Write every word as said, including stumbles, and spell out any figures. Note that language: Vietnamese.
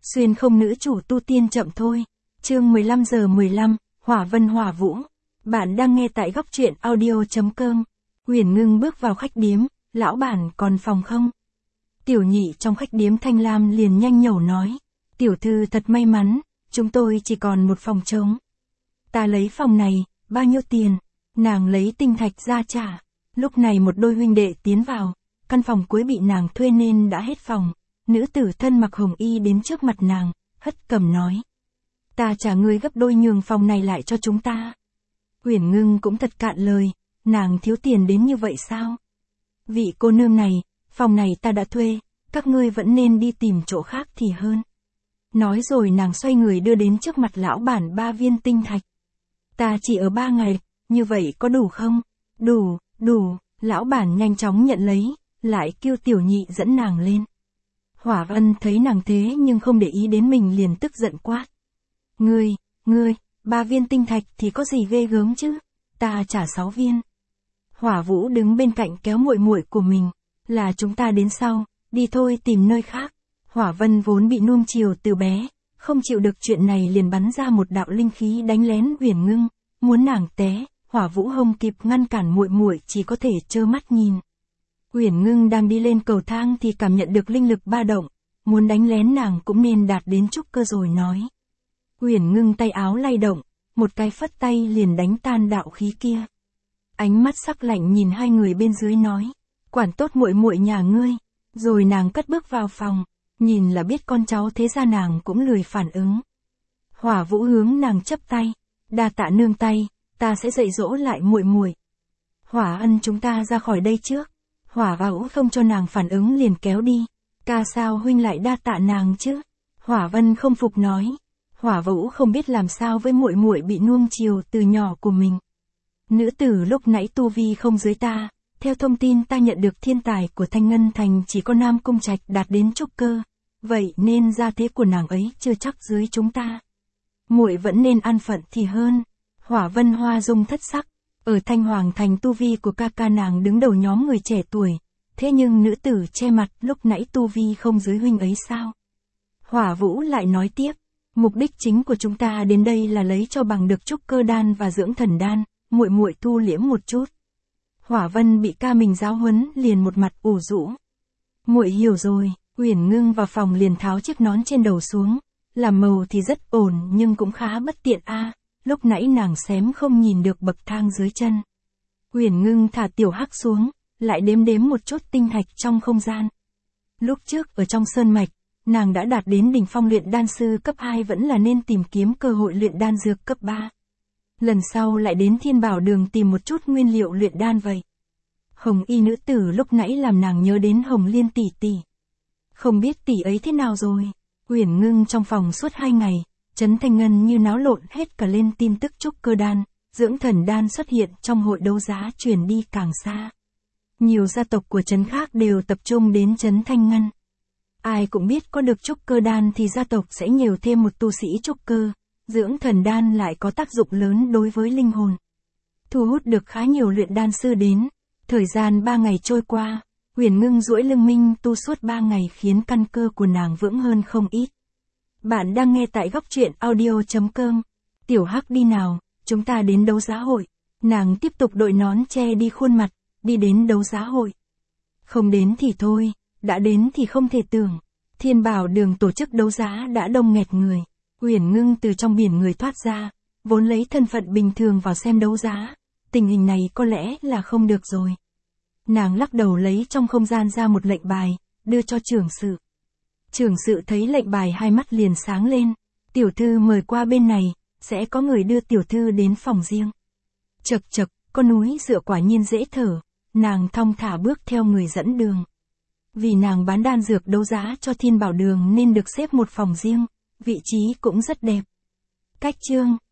Xuyên không nữ chủ tu tiên chậm thôi. Chương mười lăm giờ mười lăm, Hỏa Vân Hỏa Vũ. Bạn đang nghe tại góc truyện audio.com. Uyển Ngưng bước vào khách điếm, lão bản còn phòng không? Tiểu nhị trong khách điếm Thanh Lam liền nhanh nhẩu nói. Tiểu thư thật may mắn, chúng tôi chỉ còn một phòng trống. Ta lấy phòng này, bao nhiêu tiền? Nàng lấy tinh thạch ra trả. Lúc này một đôi huynh đệ tiến vào, căn phòng cuối bị nàng thuê nên đã hết phòng. Nữ tử thân mặc hồng y đến trước mặt nàng, hất cầm nói. Ta trả ngươi gấp đôi nhường phòng này lại cho chúng ta. Uyển Ngưng cũng thật cạn lời, nàng thiếu tiền đến như vậy sao? Vị cô nương này, phòng này ta đã thuê, các ngươi vẫn nên đi tìm chỗ khác thì hơn. Nói rồi nàng xoay người đưa đến trước mặt lão bản ba viên tinh thạch. Ta chỉ ở ba ngày, như vậy có đủ không? Đủ, đủ, lão bản nhanh chóng nhận lấy, lại kêu tiểu nhị dẫn nàng lên. Hỏa Vân thấy nàng thế nhưng không để ý đến mình liền tức giận quát. Ngươi, ngươi, ba viên tinh thạch thì có gì ghê gớm chứ, ta trả sáu viên. Hỏa Vũ đứng bên cạnh kéo muội muội của mình, là chúng ta đến sau, đi thôi tìm nơi khác. Hỏa Vân vốn bị nuông chiều từ bé, không chịu được chuyện này liền bắn ra một đạo linh khí đánh lén Uyển Ngưng, muốn nàng té. Hỏa Vũ không kịp ngăn cản muội muội chỉ có thể trơ mắt nhìn. Uyển Ngưng đang đi lên cầu thang thì cảm nhận được linh lực ba động, muốn đánh lén nàng cũng nên đạt đến trúc cơ rồi nói. Uyển Ngưng tay áo lay động, một cái phất tay liền đánh tan đạo khí kia. Ánh mắt sắc lạnh nhìn hai người bên dưới nói, quản tốt muội muội nhà ngươi, rồi nàng cất bước vào phòng, nhìn là biết con cháu thế ra nàng cũng lười phản ứng. Hỏa Vũ hướng nàng chắp tay, đa tạ nương tay, ta sẽ dạy dỗ lại muội muội. Hỏa Ân chúng ta ra khỏi đây trước. Hỏa Vũ không cho nàng phản ứng liền kéo đi. Ca sao huynh lại đa tạ nàng chứ? Hỏa Vân không phục nói. Hỏa Vũ không biết làm sao với muội muội bị nuông chiều từ nhỏ của mình. Nữ tử lúc nãy tu vi không dưới ta, theo thông tin ta nhận được thiên tài của Thanh Ngân Thành chỉ có Nam Cung Trạch đạt đến trúc cơ, vậy nên gia thế của nàng ấy chưa chắc dưới chúng ta. Muội vẫn nên an phận thì hơn. Hỏa Vân hoa dung thất sắc. Ở Thanh Hoàng Thành tu vi của ca ca nàng đứng đầu nhóm người trẻ tuổi, thế nhưng nữ tử che mặt lúc nãy tu vi không dưới huynh ấy sao? Hỏa Vũ lại nói tiếp, mục đích chính của chúng ta đến đây là lấy cho bằng được trúc cơ đan và dưỡng thần đan, muội muội thu liễm một chút. Hỏa Vân bị ca mình giáo huấn liền một mặt ủ rũ. Muội hiểu rồi. Uyển Ngưng vào phòng liền tháo chiếc nón trên đầu xuống, làm màu thì rất ổn nhưng cũng khá bất tiện a. À. Lúc nãy nàng xém không nhìn được bậc thang dưới chân. Uyển Ngưng thả tiểu hắc xuống, lại đếm đếm một chút tinh thạch trong không gian. Lúc trước ở trong sơn mạch, nàng đã đạt đến đỉnh phong luyện đan sư cấp hai vẫn là nên tìm kiếm cơ hội luyện đan dược cấp ba. Lần sau lại đến Thiên Bảo Đường tìm một chút nguyên liệu luyện đan vậy. Hồng y nữ tử lúc nãy làm nàng nhớ đến Hồng Liên tỷ tỷ. Không biết tỷ ấy thế nào rồi. Uyển Ngưng trong phòng suốt hai ngày. Trấn Thanh Ngân như náo lộn hết cả lên tin tức trúc cơ đan, dưỡng thần đan xuất hiện trong hội đấu giá truyền đi càng xa. Nhiều gia tộc của trấn khác đều tập trung đến Trấn Thanh Ngân. Ai cũng biết có được trúc cơ đan thì gia tộc sẽ nhiều thêm một tu sĩ trúc cơ, dưỡng thần đan lại có tác dụng lớn đối với linh hồn. Thu hút được khá nhiều luyện đan sư đến, thời gian ba ngày trôi qua, Uyển Ngưng duỗi lưng minh tu suốt ba ngày khiến căn cơ của nàng vững hơn không ít. Bạn đang nghe tại góc truyện audio.com. Tiểu Hắc đi nào, chúng ta đến đấu giá hội. Nàng tiếp tục đội nón che đi khuôn mặt, đi đến đấu giá hội. Không đến thì thôi, đã đến thì không thể tưởng. Thiên Bảo Đường tổ chức đấu giá đã đông nghẹt người. Uyển Ngưng từ trong biển người thoát ra, vốn lấy thân phận bình thường vào xem đấu giá. Tình hình này có lẽ là không được rồi. Nàng lắc đầu lấy trong không gian ra một lệnh bài, đưa cho trưởng sự. Trưởng sự thấy lệnh bài hai mắt liền sáng lên. Tiểu thư mời qua bên này, sẽ có người đưa tiểu thư đến phòng riêng. Chật chật, con núi dựa quả nhiên dễ thở. Nàng thong thả bước theo người dẫn đường. Vì nàng bán đan dược đấu giá cho Thiên Bảo Đường nên được xếp một phòng riêng, vị trí cũng rất đẹp. Cách chương